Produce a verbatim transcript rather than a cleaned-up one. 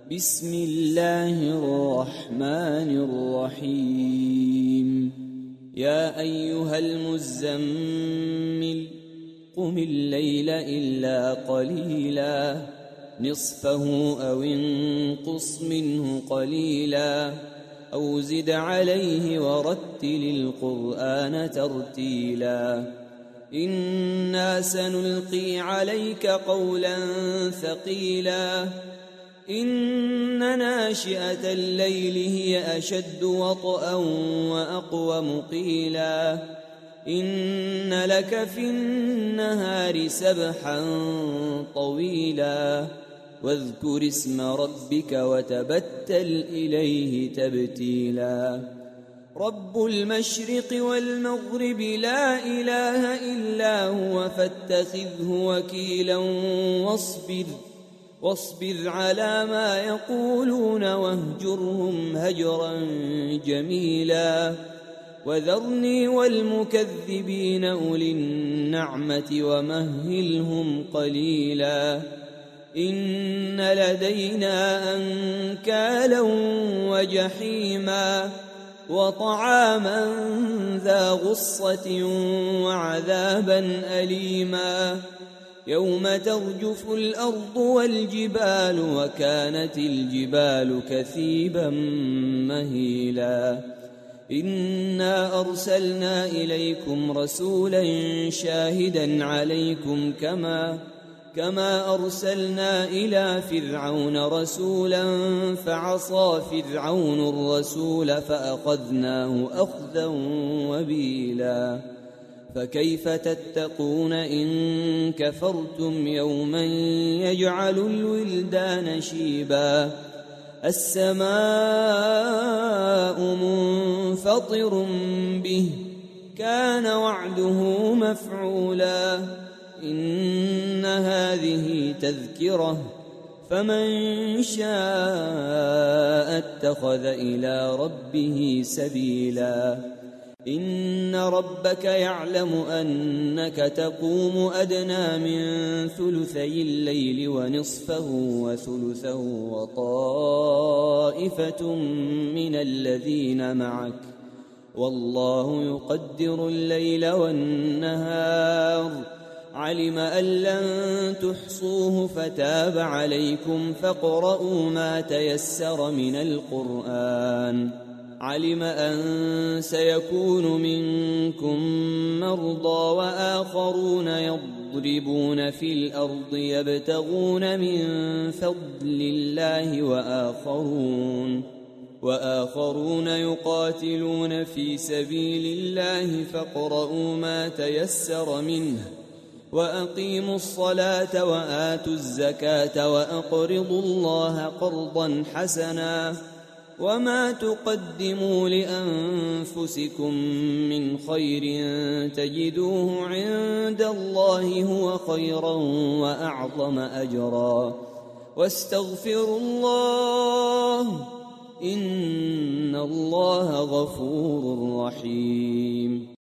بسم الله الرحمن الرحيم يا أيها المزمل قم الليل إلا قليلا نصفه أو انقص منه قليلا أو زد عليه ورتل القرآن ترتيلا إنا سنلقي عليك قولا ثقيلا إن ناشئة الليل هي أشد وطئا وأقوم قيلا إن لك في النهار سبحا طويلا واذكر اسم ربك وتبتل إليه تبتيلا رب المشرق والمغرب لا إله إلا هو فاتخذه وكيلا واصبر واصبر على ما يقولون واهجرهم هجرا جميلا وذرني والمكذبين أولي النعمة ومهلهم قليلا إن لدينا أنكالا وجحيما وطعاما ذا غصة وعذابا أليما يوم ترجف الأرض والجبال وكانت الجبال كثيبا مهيلا إنا أرسلنا إليكم رسولا شاهدا عليكم كما كما أرسلنا إلى فرعون رسولا فعصى فرعون الرسول فأخذناه أخذا وبيلا فكيف تتقون إن كفرتم يوما يجعل الولدان شيبا السماء منفطر به كان وعده مفعولا إن هذه تذكرة فمن شاء اتخذ إلى ربه سبيلا إن ربك يعلم أنك تقوم أدنى من ثلثي الليل ونصفه وثلثه وطائفة من الذين معك والله يقدر الليل والنهار علم أن لن تحصوه فتاب عليكم فاقرؤوا ما تيسر من القرآن علم أن سيكون منكم مرضى وآخرون يضربون في الأرض يبتغون من فضل الله وآخرون وآخرون يقاتلون في سبيل الله فاقرؤوا ما تيسر منه وأقيموا الصلاة وآتوا الزكاة وأقرضوا الله قرضا حسنا وما تقدموا لأنفسكم من خير تجدوه عند الله هو خيرا وأعظم أجرا واستغفروا الله إن الله غفور رحيم.